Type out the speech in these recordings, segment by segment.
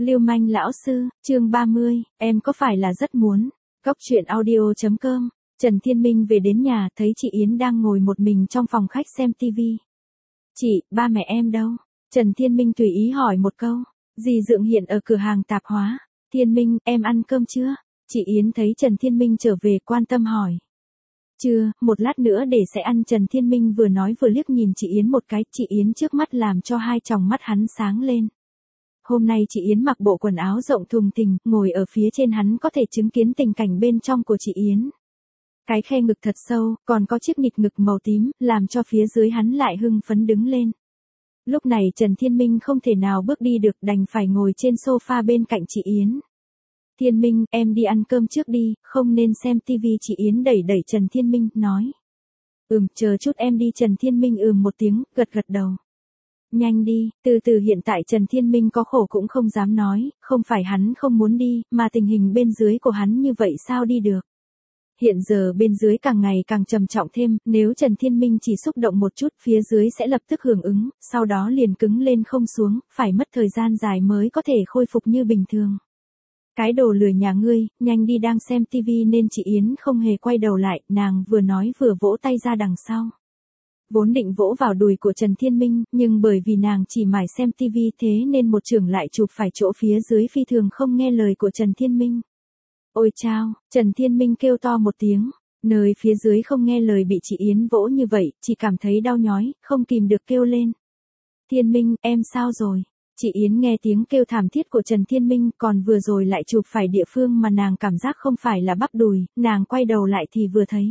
Lưu manh lão sư, chương 30, em có phải là rất muốn. Cóc truyện audio.com. Trần Thiên Minh về đến nhà, thấy chị Yến đang ngồi một mình trong phòng khách xem tivi. Chị, ba mẹ em đâu? Trần Thiên Minh tùy ý hỏi một câu. Dì Dượng hiện ở cửa hàng tạp hóa. Thiên Minh, em ăn cơm chưa? Chị Yến thấy Trần Thiên Minh trở về quan tâm hỏi. Chưa, một lát nữa để sẽ ăn. Trần Thiên Minh vừa nói vừa liếc nhìn chị Yến một cái. Chị Yến trước mắt làm cho hai tròng mắt hắn sáng lên. Hôm nay chị Yến mặc bộ quần áo rộng thùng thình, ngồi ở phía trên hắn có thể chứng kiến tình cảnh bên trong của chị Yến. Cái khe ngực thật sâu, còn có chiếc nịt ngực màu tím, làm cho phía dưới hắn lại hưng phấn đứng lên. Lúc này Trần Thiên Minh không thể nào bước đi được, đành phải ngồi trên sofa bên cạnh chị Yến. Thiên Minh, em đi ăn cơm trước đi, không nên xem tivi. Chị Yến đẩy đẩy Trần Thiên Minh, nói. Chờ chút em đi. Trần Thiên Minh một tiếng, gật gật đầu. Nhanh đi, từ từ. Hiện tại Trần Thiên Minh có khổ cũng không dám nói, không phải hắn không muốn đi, mà tình hình bên dưới của hắn như vậy sao đi được. Hiện giờ bên dưới càng ngày càng trầm trọng thêm, nếu Trần Thiên Minh chỉ xúc động một chút, phía dưới sẽ lập tức hưởng ứng, sau đó liền cứng lên không xuống, phải mất thời gian dài mới có thể khôi phục như bình thường. Cái đồ lười nhà ngươi, nhanh đi. Đang xem tivi nên chị Yến không hề quay đầu lại, nàng vừa nói vừa vỗ tay ra đằng sau. Vốn định vỗ vào đùi của Trần Thiên Minh, nhưng bởi vì nàng chỉ mải xem tivi thế nên một chưởng lại chụp phải chỗ phía dưới phi thường không nghe lời của Trần Thiên Minh. Ôi chao, Trần Thiên Minh kêu to một tiếng, nơi phía dưới không nghe lời bị chị Yến vỗ như vậy, chỉ cảm thấy đau nhói, không kìm được kêu lên. Thiên Minh, em sao rồi? Chị Yến nghe tiếng kêu thảm thiết của Trần Thiên Minh, còn vừa rồi lại chụp phải địa phương mà nàng cảm giác không phải là bắp đùi, nàng quay đầu lại thì vừa thấy.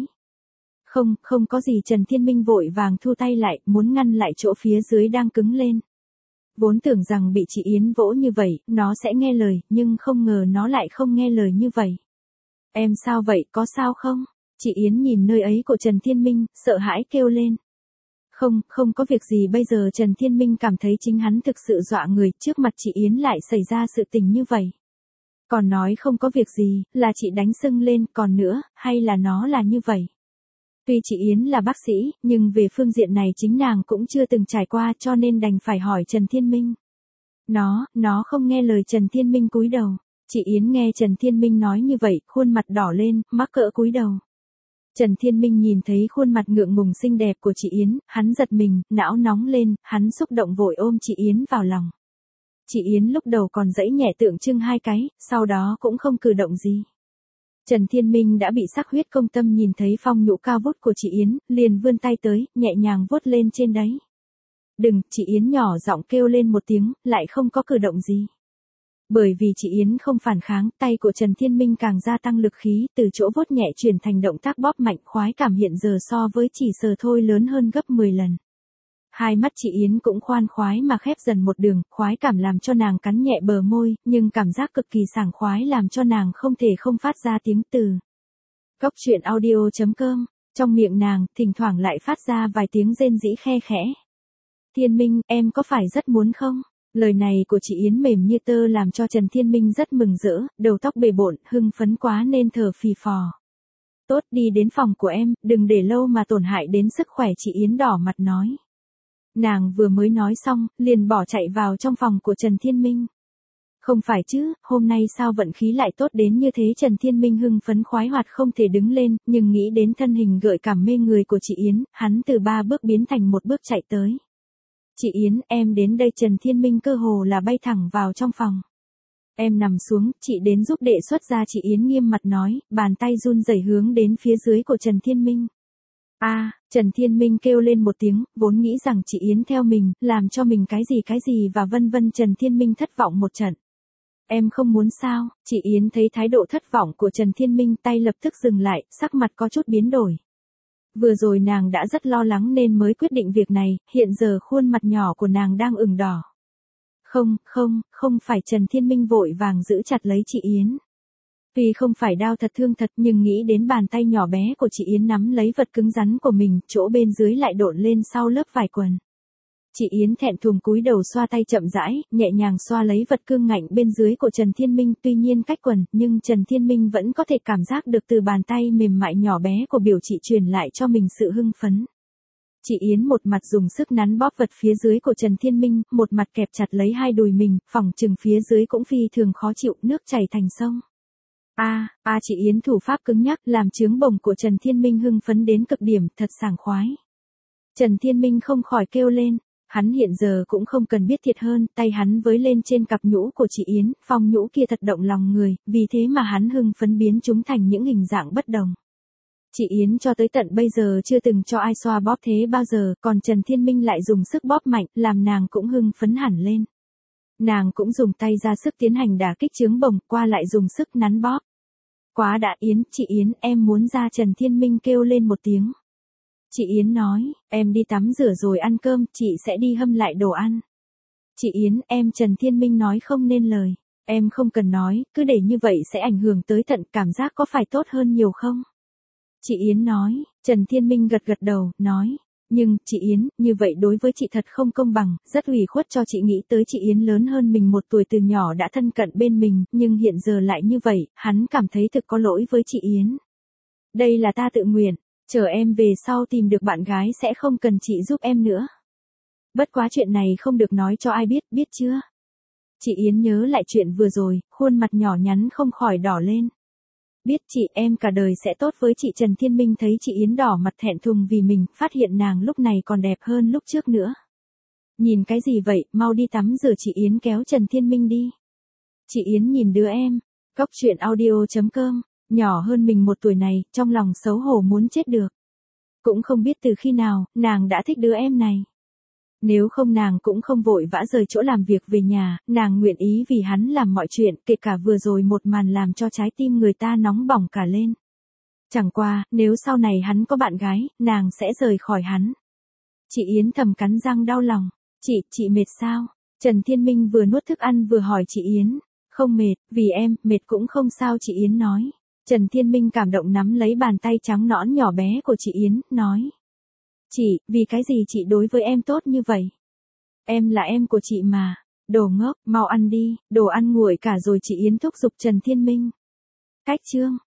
Không có gì. Trần Thiên Minh vội vàng thu tay lại, muốn ngăn lại chỗ phía dưới đang cứng lên. Vốn tưởng rằng bị chị Yến vỗ như vậy, nó sẽ nghe lời, nhưng không ngờ nó lại không nghe lời như vậy. Em sao vậy, có sao không? Chị Yến nhìn nơi ấy của Trần Thiên Minh, sợ hãi kêu lên. Không có việc gì. Bây giờ Trần Thiên Minh cảm thấy chính hắn thực sự dọa người, trước mặt chị Yến lại xảy ra sự tình như vậy. Còn nói không có việc gì, là chị đánh sưng lên, còn nữa, hay là nó là như vậy. Tuy chị Yến là bác sĩ, nhưng về phương diện này chính nàng cũng chưa từng trải qua, cho nên đành phải hỏi Trần Thiên Minh. Nó không nghe lời. Trần Thiên Minh cúi đầu. Chị Yến nghe Trần Thiên Minh nói như vậy, khuôn mặt đỏ lên, mắc cỡ cúi đầu. Trần Thiên Minh nhìn thấy khuôn mặt ngượng ngùng xinh đẹp của chị Yến, hắn giật mình, não nóng lên, hắn xúc động vội ôm chị Yến vào lòng. Chị Yến lúc đầu còn giãy nhẹ tượng trưng hai cái, sau đó cũng không cử động gì. Trần Thiên Minh đã bị sắc huyết công tâm, nhìn thấy phong nhũ cao vút của chị Yến, liền vươn tay tới, nhẹ nhàng vuốt lên trên đấy. Đừng. Chị Yến nhỏ giọng kêu lên một tiếng, lại không có cử động gì. Bởi vì chị Yến không phản kháng, tay của Trần Thiên Minh càng gia tăng lực khí, từ chỗ vuốt nhẹ chuyển thành động tác bóp mạnh, khoái cảm hiện giờ so với chỉ sờ thôi lớn hơn gấp 10 lần. Hai mắt chị Yến cũng khoan khoái mà khép dần một đường, khoái cảm làm cho nàng cắn nhẹ bờ môi, nhưng cảm giác cực kỳ sảng khoái làm cho nàng không thể không phát ra tiếng từ. Cóc truyện audio.com, trong miệng nàng, thỉnh thoảng lại phát ra vài tiếng rên rỉ khe khẽ. Thiên Minh, em có phải rất muốn không? Lời này của chị Yến mềm như tơ làm cho Trần Thiên Minh rất mừng rỡ, đầu tóc bề bộn, hưng phấn quá nên thở phì phò. Tốt, đi đến phòng của em, đừng để lâu mà tổn hại đến sức khỏe. Chị Yến đỏ mặt nói. Nàng vừa mới nói xong, liền bỏ chạy vào trong phòng của Trần Thiên Minh. Không phải chứ, hôm nay sao vận khí lại tốt đến như thế. Trần Thiên Minh hưng phấn khoái hoạt không thể đứng lên, nhưng nghĩ đến thân hình gợi cảm mê người của chị Yến, hắn từ 3 bước biến thành 1 bước chạy tới. Chị Yến, em đến đây. Trần Thiên Minh cơ hồ là bay thẳng vào trong phòng. Em nằm xuống, chị đến giúp đệ xuất ra. Chị Yến nghiêm mặt nói, bàn tay run rẩy hướng đến phía dưới của Trần Thiên Minh. Trần Thiên Minh kêu lên một tiếng, vốn nghĩ rằng chị Yến theo mình, làm cho mình cái gì và vân vân. Trần Thiên Minh thất vọng một trận. Em không muốn sao? Chị Yến thấy thái độ thất vọng của Trần Thiên Minh, tay lập tức dừng lại, sắc mặt có chút biến đổi. Vừa rồi nàng đã rất lo lắng nên mới quyết định việc này, hiện giờ khuôn mặt nhỏ của nàng đang ửng đỏ. Không phải. Trần Thiên Minh vội vàng giữ chặt lấy chị Yến. Tuy không phải đau thật thương thật, nhưng nghĩ đến bàn tay nhỏ bé của chị Yến nắm lấy vật cứng rắn của mình, chỗ bên dưới lại độn lên sau lớp vải quần. Chị Yến thẹn thùng cúi đầu xoa tay chậm rãi, nhẹ nhàng xoa lấy vật cương ngạnh bên dưới của Trần Thiên Minh, tuy nhiên cách quần, nhưng Trần Thiên Minh vẫn có thể cảm giác được từ bàn tay mềm mại nhỏ bé của biểu chị truyền lại cho mình sự hưng phấn. Chị Yến một mặt dùng sức nắn bóp vật phía dưới của Trần Thiên Minh, một mặt kẹp chặt lấy hai đùi mình, phỏng chừng phía dưới cũng phi thường khó chịu, nước chảy thành sông. Chị Yến thủ pháp cứng nhắc làm trướng bồng của Trần Thiên Minh hưng phấn đến cực điểm, thật sảng khoái. Trần Thiên Minh không khỏi kêu lên, hắn hiện giờ cũng không cần biết thiệt hơn, tay hắn với lên trên cặp nhũ của chị Yến, phong nhũ kia thật động lòng người, vì thế mà hắn hưng phấn biến chúng thành những hình dạng bất đồng. Chị Yến cho tới tận bây giờ chưa từng cho ai xoa bóp thế bao giờ, còn Trần Thiên Minh lại dùng sức bóp mạnh, làm nàng cũng hưng phấn hẳn lên. Nàng cũng dùng tay ra sức tiến hành đả kích trướng bồng, qua lại dùng sức nắn bóp. Quá đã Yến, chị Yến, em muốn ra. Trần Thiên Minh kêu lên một tiếng. Chị Yến nói, em đi tắm rửa rồi ăn cơm, chị sẽ đi hâm lại đồ ăn. Chị Yến, em. Trần Thiên Minh nói không nên lời. Em không cần nói, cứ để như vậy sẽ ảnh hưởng tới thận, cảm giác có phải tốt hơn nhiều không? Chị Yến nói. Trần Thiên Minh gật gật đầu, nói. Nhưng, chị Yến, như vậy đối với chị thật không công bằng, rất ủy khuất cho chị. Nghĩ tới chị Yến lớn hơn mình 1 tuổi từ nhỏ đã thân cận bên mình, nhưng hiện giờ lại như vậy, hắn cảm thấy thực có lỗi với chị Yến. Đây là ta tự nguyện, chờ em về sau tìm được bạn gái sẽ không cần chị giúp em nữa. Bất quá chuyện này không được nói cho ai biết, biết chưa? Chị Yến nhớ lại chuyện vừa rồi, khuôn mặt nhỏ nhắn không khỏi đỏ lên. Biết chị, em cả đời sẽ tốt với chị. Trần Thiên Minh thấy chị Yến đỏ mặt thẹn thùng vì mình, phát hiện nàng lúc này còn đẹp hơn lúc trước nữa. Nhìn cái gì vậy, mau đi tắm rửa. Chị Yến kéo Trần Thiên Minh đi. Chị Yến nhìn đứa em. Cóc truyện audio.com, nhỏ hơn mình 1 tuổi này, trong lòng xấu hổ muốn chết được. Cũng không biết từ khi nào, nàng đã thích đứa em này. Nếu không nàng cũng không vội vã rời chỗ làm việc về nhà, nàng nguyện ý vì hắn làm mọi chuyện, kể cả vừa rồi một màn làm cho trái tim người ta nóng bỏng cả lên. Chẳng qua, nếu sau này hắn có bạn gái, nàng sẽ rời khỏi hắn. Chị Yến thầm cắn răng đau lòng. Chị mệt sao? Trần Thiên Minh vừa nuốt thức ăn vừa hỏi chị Yến. Không mệt, vì em, mệt cũng không sao. Chị Yến nói. Trần Thiên Minh cảm động nắm lấy bàn tay trắng nõn nhỏ bé của chị Yến, nói. Chị, vì cái gì chị đối với em tốt như vậy? Em là em của chị mà. Đồ ngốc, mau ăn đi, đồ ăn nguội cả rồi. Chị Yến thúc giục Trần Thiên Minh. Cách chương.